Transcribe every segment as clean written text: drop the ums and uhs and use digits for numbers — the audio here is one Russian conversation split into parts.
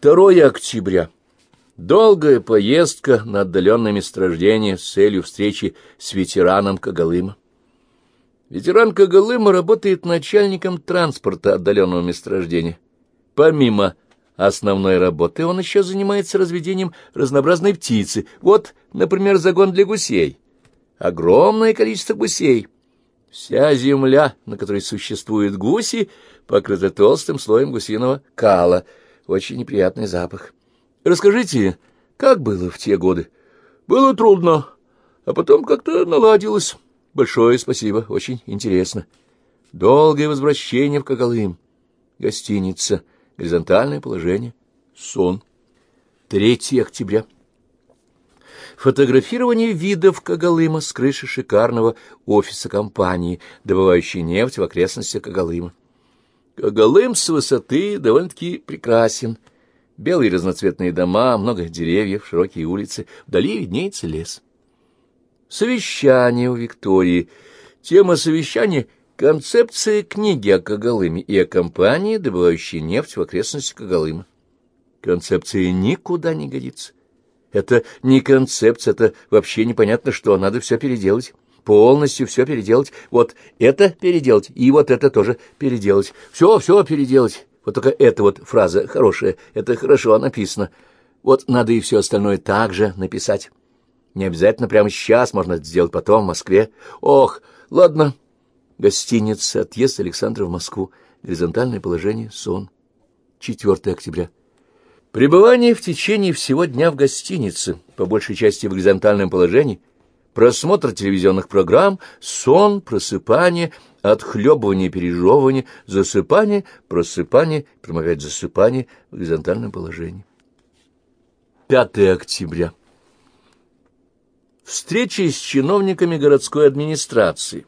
2 октября. Долгая поездка на отдаленное месторождение с целью встречи с ветераном Когалыма. Ветеран Когалыма работает начальником транспорта отдаленного месторождения. Помимо основной работы он еще занимается разведением разнообразной птицы. Вот, например, загон для гусей. Огромное количество гусей. Вся земля, на которой существуют гуси, покрыта толстым слоем гусиного кала. Очень неприятный запах. Расскажите, как было в те годы? Было трудно, а потом как-то наладилось. Большое спасибо, очень интересно. Долгое возвращение в Когалым. Гостиница, горизонтальное положение, сон. 3 октября. Фотографирование видов Когалыма с крыши шикарного офиса компании, добывающей нефть в окрестностях Когалыма. Когалым с высоты довольно-таки прекрасен. Белые разноцветные дома, много деревьев, широкие улицы, вдали виднеется лес. Совещание у Виктории. Тема совещания — концепция книги о Когалыме и о компании, добывающей нефть в окрестностях Когалыма. Концепция никуда не годится. Это не концепция, это вообще непонятно что, надо все переделать, полностью все переделать, вот это переделать и вот это тоже переделать, все переделать. Вот только эта вот фраза хорошая, это хорошо написано. Вот надо и все остальное так же написать. Не обязательно прямо сейчас, можно это сделать потом в Москве. Ох, ладно. Гостиница, отъезд Александра в Москву, горизонтальное положение, сон. 4 октября. Пребывание в течение всего дня в гостинице, по большей части в горизонтальном положении, просмотр телевизионных программ, сон, просыпание, отхлебывание, пережевывание, засыпание, просыпание, потом опять засыпание в горизонтальном положении. 5 октября. Встреча с чиновниками городской администрации.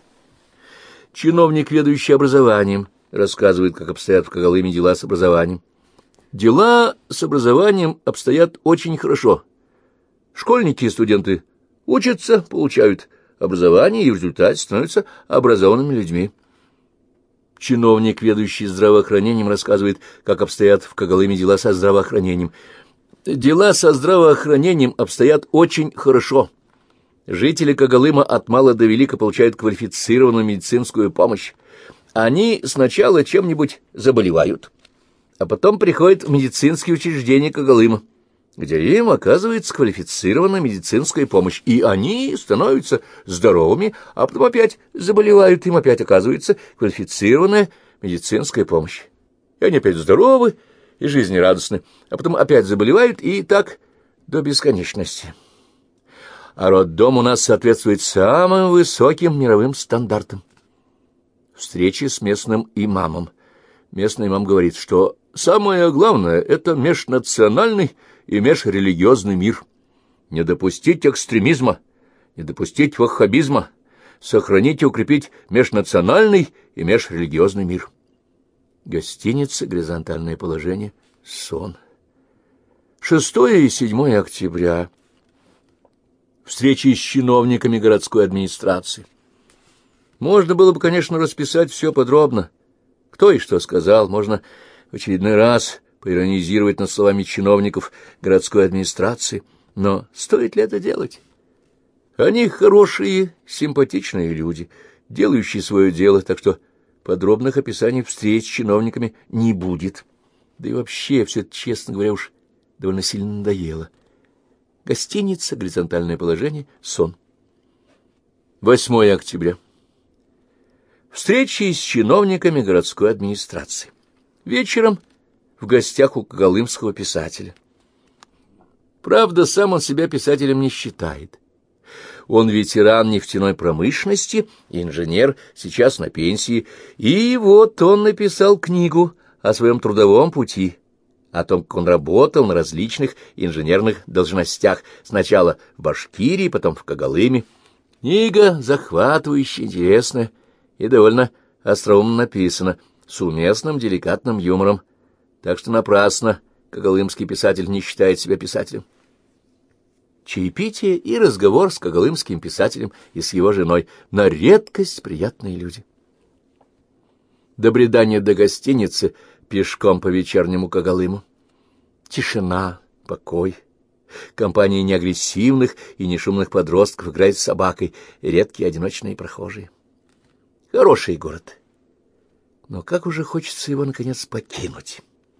Чиновник, ведущий образованием, рассказывает, как обстоят в Когалыме дела с образованием. Дела с образованием обстоят очень хорошо. Школьники и студенты учатся, получают образование и в результате становятся образованными людьми. Чиновник, ведущий здравоохранением, рассказывает, как обстоят в Когалыме дела со здравоохранением. Дела со здравоохранением обстоят очень хорошо. Жители Когалыма от мала до велика получают квалифицированную медицинскую помощь. Они сначала чем-нибудь заболевают, а потом приходят в медицинские учреждения Когалыма, где им оказывается квалифицированная медицинская помощь, и они становятся здоровыми, а потом опять заболевают, им опять оказывается квалифицированная медицинская помощь. И они опять здоровы и жизнерадостны, а потом опять заболевают, и так до бесконечности. А роддом у нас соответствует самым высоким мировым стандартам. Встречи с местным имамом. Местный имам говорит, что самое главное — это межнациональный и межрелигиозный мир. Не допустить экстремизма, не допустить ваххабизма, сохранить и укрепить межнациональный и межрелигиозный мир. Гостиница, горизонтальное положение, сон. 6 и 7 октября. Встречи с чиновниками городской администрации. Можно было бы, конечно, расписать все подробно. Кто и что сказал, можно в очередной раз поиронизировать над словами чиновников городской администрации. Но стоит ли это делать? Они хорошие, симпатичные люди, делающие свое дело, так что подробных описаний встреч с чиновниками не будет. Да и вообще, все это, честно говоря, уж довольно сильно надоело. Гостиница, горизонтальное положение, сон. 8 октября. Встречи с чиновниками городской администрации. Вечером в гостях у когалымского писателя. Правда, сам он себя писателем не считает. Он ветеран нефтяной промышленности, инженер, сейчас на пенсии, и вот он написал книгу о своем трудовом пути, о том, как он работал на различных инженерных должностях, сначала в Башкирии, потом в Когалыме. Книга захватывающая, интересная и довольно остроумно написана, с уместным деликатным юмором, так что напрасно когалымский писатель не считает себя писателем. Чаепитие и разговор с когалымским писателем и с его женой, на редкость приятные люди. Добредание до гостиницы пешком по вечернему Когалыму. Тишина, покой. Компания неагрессивных и нешумных подростков играет с собакой, редкие одиночные прохожие. Хороший город. Но как уже хочется его, наконец, покинуть.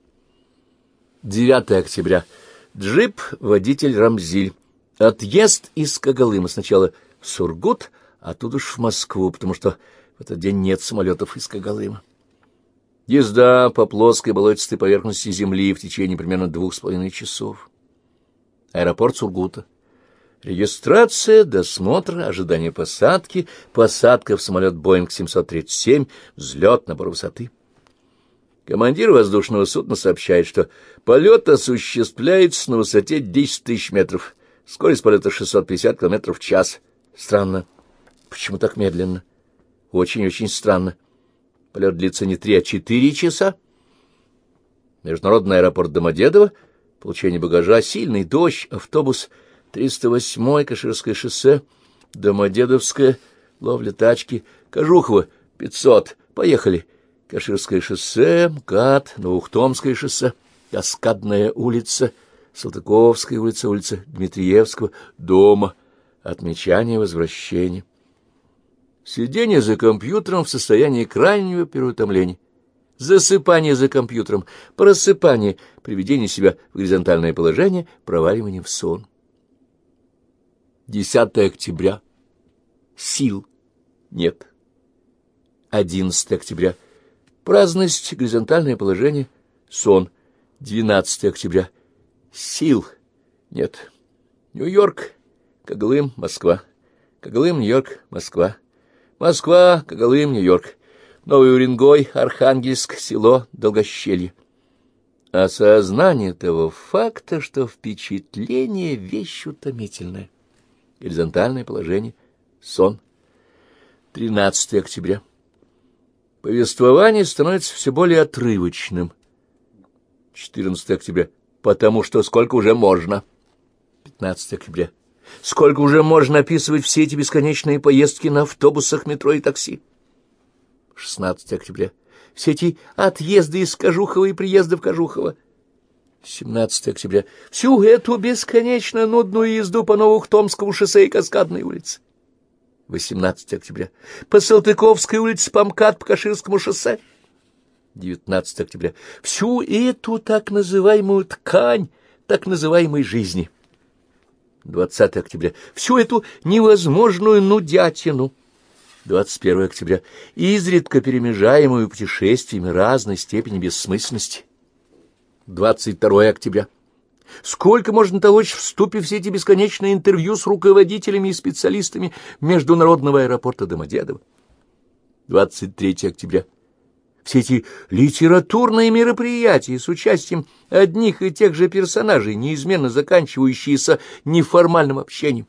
9 октября. Джип, водитель Рамзиль. Отъезд из Когалыма. Сначала в Сургут, а оттуда уж в Москву, потому что в этот день нет самолетов из Когалыма. Езда по плоской болотистой поверхности земли в течение примерно 2,5 часов. Аэропорт Сургута. Регистрация, досмотр, ожидание посадки, посадка в самолет Боинг 737, взлет, набор высоты. Командир воздушного судна сообщает, что полет осуществляется на высоте 10 тысяч метров. Скорость полета 650 км в час. Странно. Почему так медленно? Очень-очень странно. Полет длится не 3, а 4 часа. Международный аэропорт Домодедово. Получение багажа, сильный дождь, автобус 308-й, Каширское шоссе, Домодедовское, ловля тачки, Кожухово, 500, поехали. Каширское шоссе, МКАД, Новоухтомское шоссе, Каскадная улица, Салтыковская улица, улица Дмитриевского, дома, отмечание возвращения. Сидение за компьютером в состоянии крайнего переутомления. Засыпание за компьютером, просыпание, приведение себя в горизонтальное положение, проваливание в сон. 10 октября. Сил нет. 11 октября. Праздность, горизонтальное положение, сон. 12 октября. Сил нет. Нью-Йорк, Когалым, Москва. Когалым, Нью-Йорк, Москва. Москва, Когалым, Нью-Йорк. Новый Уренгой, Архангельск, село Долгощелье. Осознание того факта, что впечатление — вещь утомительная. Горизонтальное положение, сон. 13 октября. Повествование становится все более отрывочным. 14 октября. Потому что сколько уже можно. 15 октября. Сколько уже можно описывать все эти бесконечные поездки на автобусах, метро и такси. 16 октября. Все эти отъезды из Кожухова и приезды в Кожухово. 17 октября. Всю эту бесконечно нудную езду по Новоухтомскому шоссе и Каскадной улице. 18 октября. По Салтыковской улице, по МКАД, по Каширскому шоссе. 19 октября. Всю эту так называемую ткань так называемой жизни. 20 октября. Всю эту невозможную нудятину. 21 октября. Изредка перемежаемую путешествиями разной степени бессмысленности. 22 октября. Сколько можно толочь в ступе все эти бесконечные интервью с руководителями и специалистами международного аэропорта Домодедово. 23 октября. Все эти литературные мероприятия с участием одних и тех же персонажей, неизменно заканчивающиеся неформальным общением.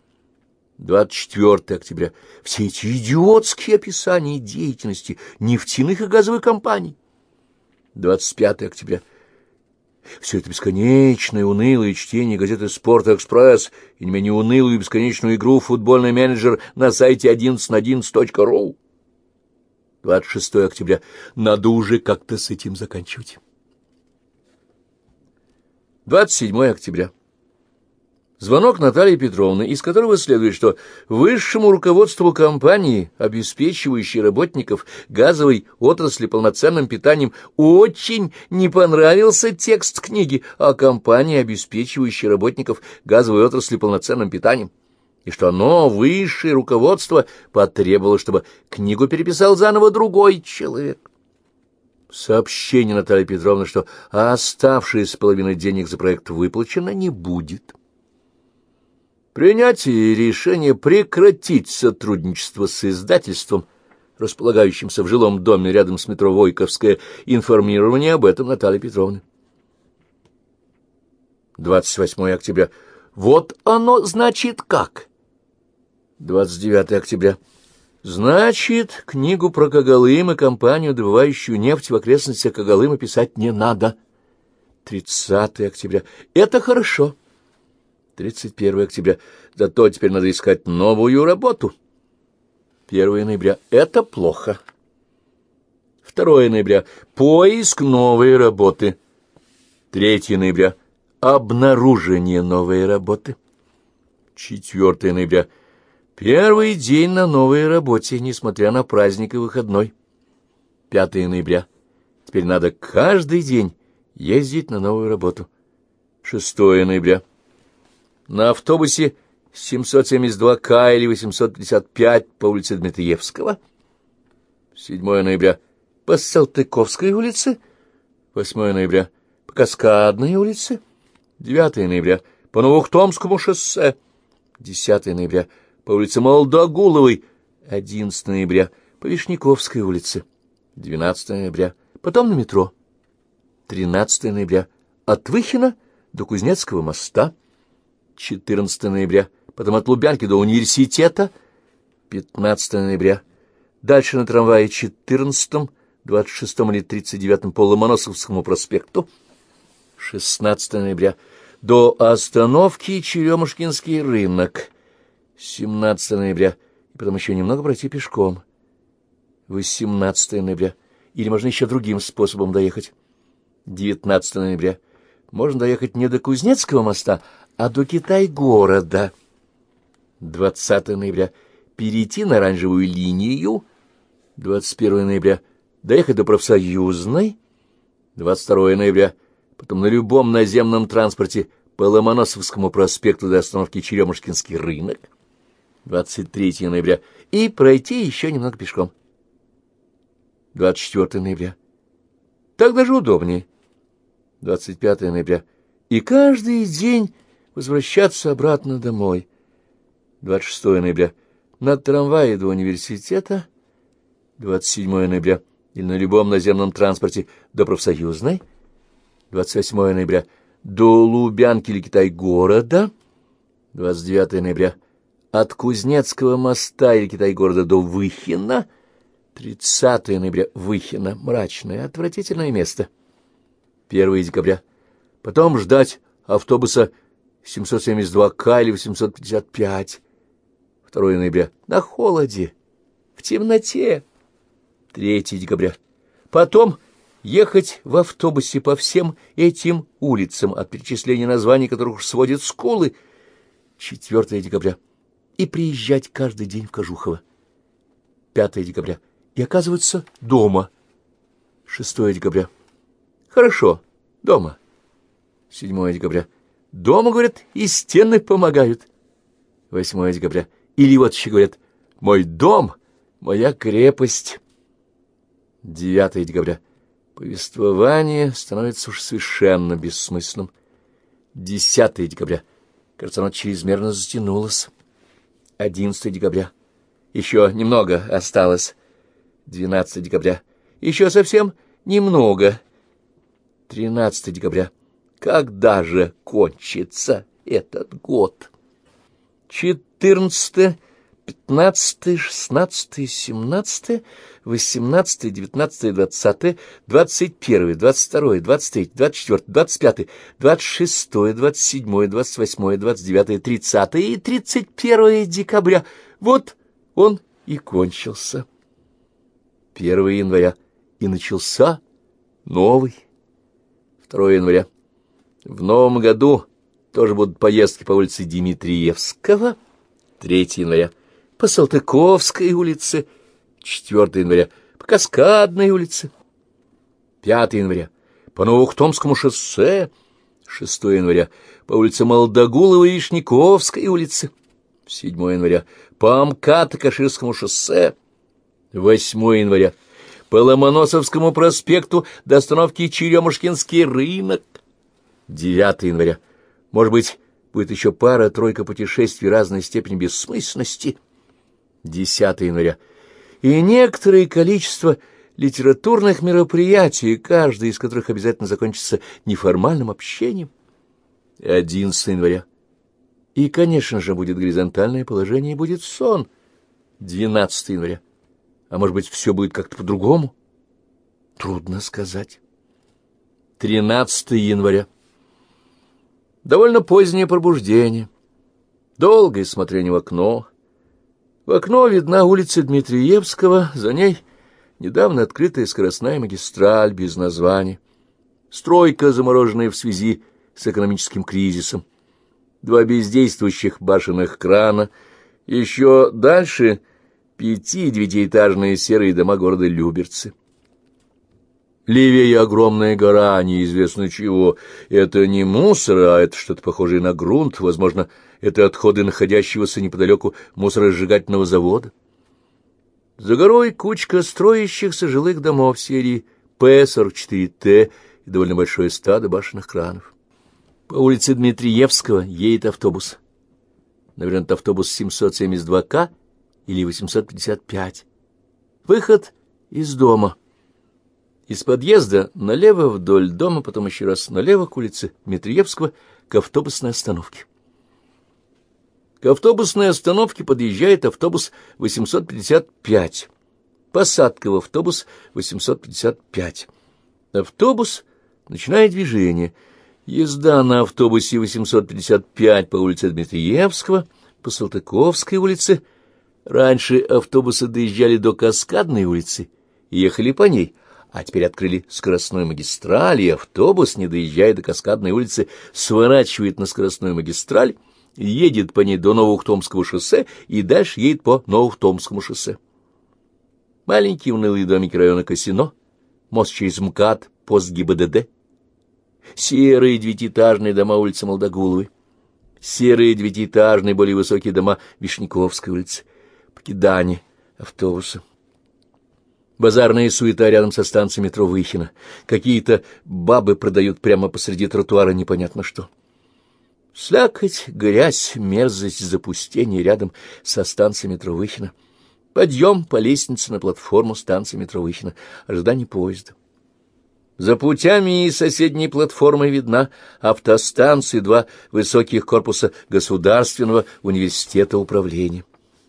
24 октября. Все эти идиотские описания деятельности нефтяных и газовых компаний. 25 октября. Все это бесконечное унылое чтение газеты «Спорт-экспресс» и не менее унылую и бесконечную игру «Футбольный менеджер» на сайте 1111.ru. 26 октября. Надо уже как-то с этим заканчивать. 27 октября. Звонок Натальи Петровны, из которого следует, что высшему руководству компании, обеспечивающей работников газовой отрасли полноценным питанием, очень не понравился текст книги о компании, обеспечивающей работников газовой отрасли полноценным питанием, и что оно, высшее руководство, потребовало, чтобы книгу переписал заново другой человек. Сообщение Натальи Петровны, что оставшаяся половина денег за проект выплачена, не будет. Принятие решения прекратить сотрудничество с издательством, располагающимся в жилом доме рядом с метро Войковское, информирование об этом Натальи Петровны. 28 октября. Вот оно, значит, как. 29 октября. Значит, книгу про Когалым и компанию, добывающую нефть в окрестностях Когалыма, писать не надо. 30 октября. Это хорошо. 31 октября. Зато теперь надо искать новую работу. 1 ноября. Это плохо. 2 ноября. Поиск новой работы. 3 ноября — обнаружение новой работы. 4 ноября — первый день на новой работе, несмотря на праздник и выходной. 5 ноября — теперь надо каждый день ездить на новую работу. 6 ноября — на автобусе 772К или 855 по улице Дмитриевского. 7 ноября — по Салтыковской улице. 8 ноября — по Каскадной улице. 9 ноября — по Новоухтомскому шоссе. 10 ноября — по улице Молдогуловой. 11 ноября — по Вишняковской улице. 12 ноября — потом на метро. 13 ноября — от Выхина до Кузнецкого моста. 14 ноября — потом от Лубянки до университета. 15 ноября — дальше на трамвае 14-м, 26-м или 39-м по Ломоносовскому проспекту. 16 ноября — до остановки Черемушкинский рынок. 17 ноября — и потом еще немного пройти пешком. 18 ноября — или можно еще другим способом доехать. 19 ноября — можно доехать не до Кузнецкого моста, а до Китай-города. 20 ноября — перейти на оранжевую линию. 21 ноября — доехать до Профсоюзной. 22 ноября — потом на любом наземном транспорте по Ломоносовскому проспекту до остановки Черемушкинский рынок. 23 ноября — и пройти еще немного пешком. 24 ноября — так даже удобнее. 25 ноября — и каждый день возвращаться обратно домой. 26 ноября — на трамвае до университета. 27 ноября — или на любом наземном транспорте до Профсоюзной. 28 ноября — до Лубянки или Китай-города. 29 ноября — от Кузнецкого моста или Китай-города до Выхина. 30 ноября — Выхина, мрачное, отвратительное место. 1 декабря — потом ждать автобуса 772К или 855. 2 ноября — на холоде, в темноте. 3 декабря — потом ехать в автобусе по всем этим улицам, от перечисления названий которых уж сводят скулы. 4 декабря — и приезжать каждый день в Кожухово. 5 декабря — и оказываться дома. 6 декабря — хорошо, дома. 7 декабря — дома, говорят, и стены помогают. 8 декабря — или вот еще говорят: мой дом, моя крепость. 9 декабря — повествование становится уж совершенно бессмысленным. 10 декабря — кажется, оно чрезмерно затянулось. 11 декабря — еще немного осталось. 12 декабря — еще совсем немного. 13 декабря — когда же кончится этот год? 14, 15, 16, 17, 18, 19, 20, 21, 22, 23, 24, 25, 26, 27, 28, 29, 30 и 31 декабря. Вот он и кончился. 1 января и начался новый. 2 января. В новом году тоже будут поездки по улице Дмитриевского. 3 января по Салтыковской улице. 4 января по Каскадной улице. 5 января по Новоухтомскому шоссе. 6 января по улице Молдогуловой и Вишняковской улице. 7 января по МКАД-Каширскому шоссе. 8 января по Ломоносовскому проспекту до остановки Черемушкинский рынок. 9 января. Может быть, будет еще пара-тройка путешествий разной степени бессмысленности. 10 января. И некоторое количество литературных мероприятий, каждый из которых обязательно закончится неформальным общением. 11 января. И, конечно же, будет горизонтальное положение и будет сон. 12 января. А может быть, все будет как-то по-другому? Трудно сказать. 13 января. Довольно позднее пробуждение. Долгое смотрение в окно. В окно видна улица Дмитриевского, за ней недавно открытая скоростная магистраль без названия. Стройка, замороженная в связи с экономическим кризисом. 2 бездействующих башенных крана. Еще дальше 5-9-этажные серые дома города Люберцы. Левее огромная гора, неизвестно чего. Это не мусор, а это что-то похожее на грунт. Возможно, это отходы находящегося неподалеку мусоросжигательного завода. За горой кучка строящихся жилых домов серии П-44Т и довольно большое стадо башенных кранов. По улице Дмитриевского едет автобус. Наверное, это автобус 772К или 855. Выход из дома. Из подъезда налево вдоль дома, потом еще раз налево к улице Дмитриевского, к автобусной остановке. К автобусной остановке подъезжает автобус 855. Посадка в автобус 855. Автобус начинает движение. Езда на автобусе 855 по улице Дмитриевского, по Салтыковской улице. Раньше автобусы доезжали до Каскадной улицы и ехали по ней, а теперь открыли скоростную магистраль, и автобус, не доезжая до Каскадной улицы, сворачивает на скоростную магистраль, едет по ней до Новоухтомского шоссе и дальше едет по Новоухтомскому шоссе. Маленькие унылые домики района Косино, мост через МКАД, пост ГИБДД, серые 9-этажные дома улицы Молдогуловой, серые 9-этажные, более высокие дома Вишняковской улицы, покидание автобуса. Базарная суета рядом со станцией метро Выхино. Какие-то бабы продают прямо посреди тротуара непонятно что. Слякоть, грязь, мерзость, запустение рядом со станцией метро Выхино. Подъем по лестнице на платформу станции метро Выхино. Ожидание поезда. За путями и соседней платформой видна автостанция и 2 высоких корпуса Государственного университета управления.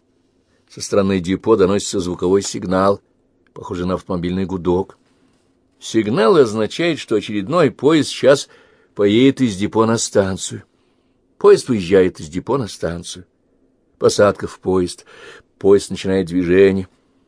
Со стороны депо доносится звуковой сигнал, похожий на автомобильный гудок. Сигнал означает, что очередной поезд сейчас поедет из депо на станцию. Поезд уезжает из депо на станцию. Посадка в поезд. Поезд начинает движение.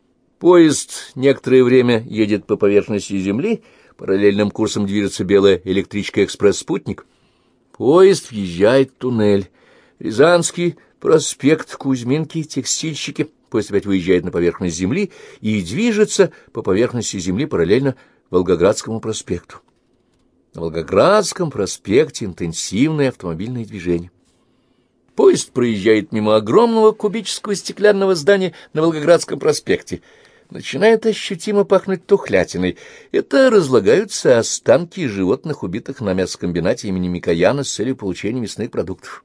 Поезд некоторое время едет по поверхности земли, параллельным курсом движется белая электричка «Экспресс-спутник». Поезд въезжает в туннель. Рязанский проспект, Кузьминки, текстильщики. Поезд опять выезжает на поверхность земли и движется по поверхности земли параллельно Волгоградскому проспекту. На Волгоградском проспекте интенсивное автомобильное движение. Поезд проезжает мимо огромного кубического стеклянного здания на Волгоградском проспекте. Начинает ощутимо пахнуть тухлятиной. Это разлагаются останки животных, убитых на мясокомбинате имени Микояна с целью получения мясных продуктов.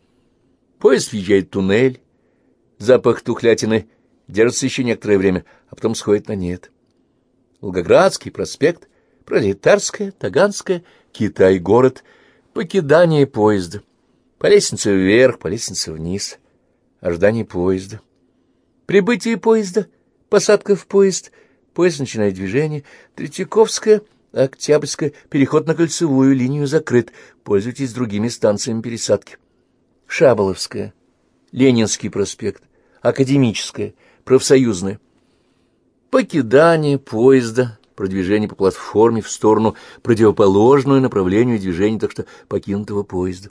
Поезд въезжает в туннель. Запах тухлятины держится еще некоторое время, а потом сходит на нет. Волгоградский проспект, Пролетарская, Таганская, Китай-город, покидание поезда. По лестнице вверх, по лестнице вниз. Ожидание поезда. Прибытие поезда, посадка в поезд. Поезд начинает движение. Третьяковская, Октябрьская, переход на кольцевую линию закрыт. Пользуйтесь другими станциями пересадки. Шаболовская, Ленинский проспект, Академическая, Профсоюзная. Покидание поезда, продвижение по платформе в сторону противоположную направлению движения, так что покинутого поезда.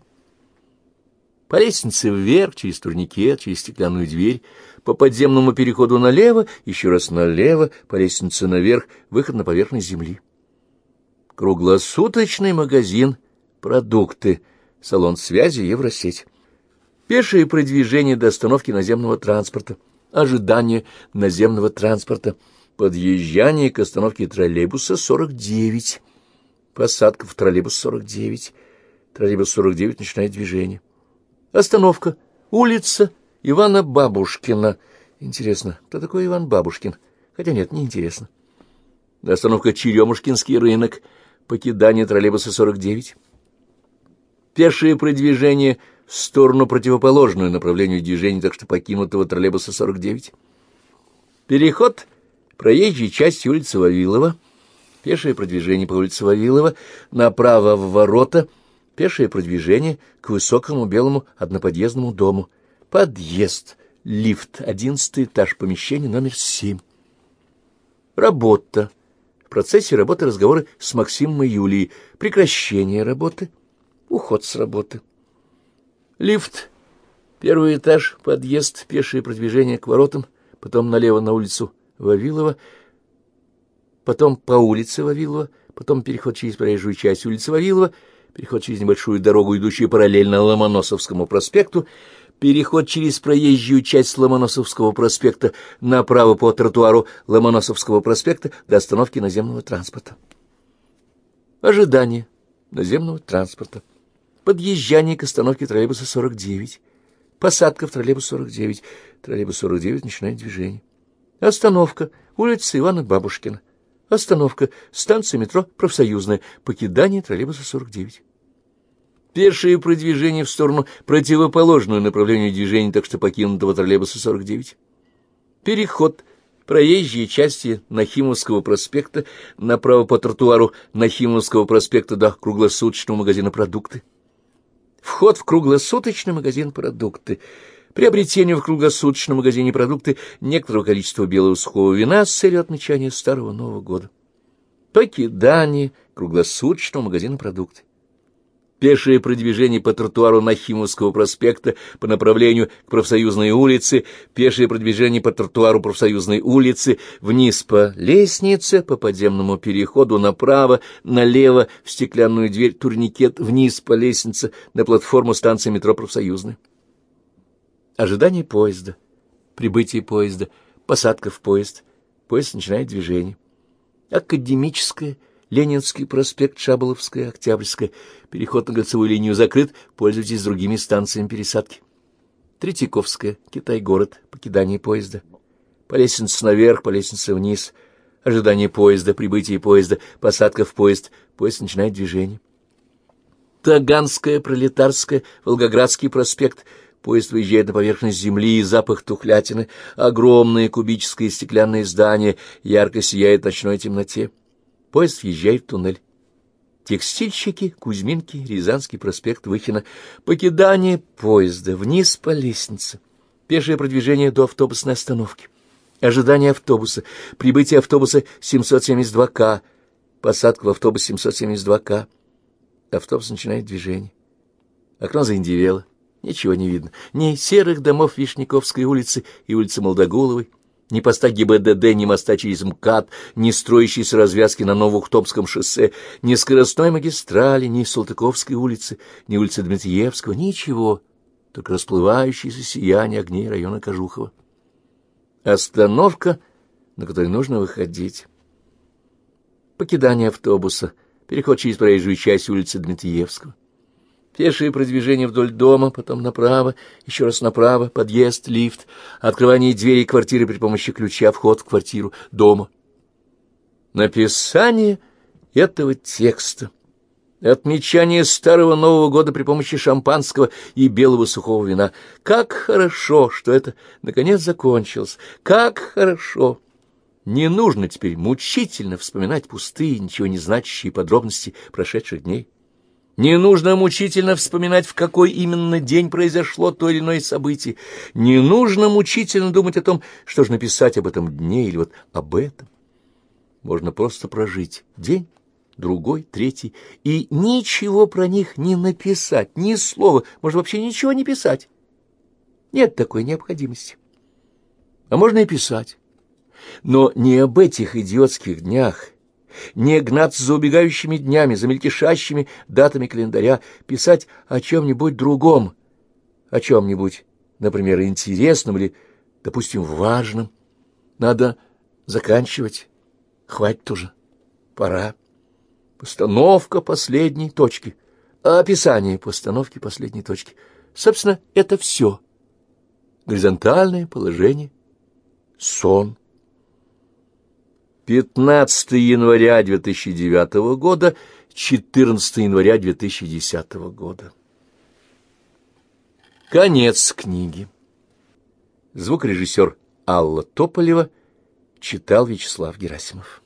По лестнице вверх, через турникет, через стеклянную дверь, по подземному переходу налево, еще раз налево, по лестнице наверх, выход на поверхность земли. Круглосуточный магазин, продукты, салон связи, Евросеть. Пешее продвижение до остановки наземного транспорта, ожидание наземного транспорта, подъезжание к остановке троллейбуса 49, посадка в троллейбус 49, троллейбус 49 начинает движение. Остановка, улица Ивана Бабушкина. Интересно, кто такой Иван Бабушкин? Хотя нет, не интересно. Остановка Черемушкинский рынок, покидание троллейбуса 49. Пешее продвижение в сторону противоположную направлению движения, так что покинутого троллейбуса 49. Переход проезжей части улицы Вавилова, пешее продвижение по улице Вавилова, направо в ворота, пешее продвижение к высокому белому одноподъездному дому, подъезд, лифт, 11 этаж, помещение номер 7. Работа, В процессе работы разговоры с Максимом и Юлией. Прекращение работы. Уход с работы. Лифт. Первый этаж, подъезд, пешее продвижение к воротам, потом налево на улицу Вавилова, потом по улице Вавилова, потом переход через проезжую часть улицы Вавилова, переход через небольшую дорогу, идущую параллельно Ломоносовскому проспекту, переход через проезжую часть Ломоносовского проспекта направо по тротуару Ломоносовского проспекта до остановки наземного транспорта. Ожидание наземного транспорта. Подъезжание к остановке троллейбуса 49. Посадка в троллейбус 49. Троллейбус 49 начинает движение. Остановка. Улица Ивана Бабушкина. Остановка. Станция метро Профсоюзная. Покидание троллейбуса 49. Пешее продвижение в сторону противоположную направлению движения, так что покинутого троллейбуса 49. Переход проезжей части Нахимовского проспекта направо по тротуару Нахимовского проспекта до круглосуточного магазина «Продукты». Вход в круглосуточный магазин «Продукты». Приобретение в круглосуточном магазине «Продукты» некоторого количества белого сухого вина с целью отмечания Старого Нового года. Покидание круглосуточного магазина «Продукты». Пешее продвижение по тротуару Нахимовского проспекта по направлению к Профсоюзной улице, пешее продвижение по тротуару Профсоюзной улицы, вниз по лестнице, по подземному переходу направо, налево, в стеклянную дверь, турникет, вниз по лестнице, на платформу станции метро Профсоюзная. Ожидание поезда, прибытие поезда, посадка в поезд, поезд начинает движение. Академическое, Ленинский проспект, Шаболовская, Октябрьская. Переход на кольцевую линию закрыт, пользуйтесь другими станциями пересадки. Третьяковская, Китай-город, покидание поезда. По лестнице наверх, по лестнице вниз. Ожидание поезда, прибытие поезда, посадка в поезд. Поезд начинает движение. Таганская, Пролетарская, Волгоградский проспект. Поезд выезжает на поверхность земли, запах тухлятины. Огромное кубическое стеклянное здание ярко сияет в ночной темноте. Поезд въезжает в туннель. Текстильщики, Кузьминки, Рязанский проспект, Выхино. Покидание поезда, вниз по лестнице. Пешее продвижение до автобусной остановки. Ожидание автобуса. Прибытие автобуса 772К. Посадка в автобус 772К. Автобус начинает движение. Окно заиндевело. Ничего не видно. Ни серых домов Вишняковской улицы и улицы Молдоголовой, ни поста ГИБДД, ни моста через МКАД, ни строящейся развязки на Новоухтомском шоссе, ни скоростной магистрали, ни Салтыковской улицы, ни улицы Дмитриевского, ничего, только расплывающееся сияние огней района Кожухова. Остановка, на которой нужно выходить. Покидание автобуса, переход через проезжую часть улицы Дмитриевского. Пешее продвижение вдоль дома, потом направо, еще раз направо, подъезд, лифт, открывание двери квартиры при помощи ключа, вход в квартиру, дома. Написание этого текста, отмечание Старого Нового года при помощи шампанского и белого сухого вина. Как хорошо, что это наконец закончилось, как хорошо! Не нужно теперь мучительно вспоминать пустые, ничего не значащие подробности прошедших дней. Не нужно мучительно вспоминать, в какой именно день произошло то или иное событие. Не нужно мучительно думать о том, что же написать об этом дне или вот об этом. Можно просто прожить день, другой, третий, и ничего про них не написать, ни слова, можно вообще ничего не писать. Нет такой необходимости. А можно и писать. Но не об этих идиотских днях, не гнаться за убегающими днями, за мельтешащими датами календаря, писать о чем-нибудь другом, о чем-нибудь, например, интересном или, допустим, важном. Надо заканчивать. Хватит уже. Пора. Постановка последней точки. Описание постановки последней точки. Собственно, это все. Горизонтальное положение. Сон. 15 января 2009 года, 14 января 2010 года. Конец книги. Звукорежиссер Алла Тополева читал Вячеслав Герасимов.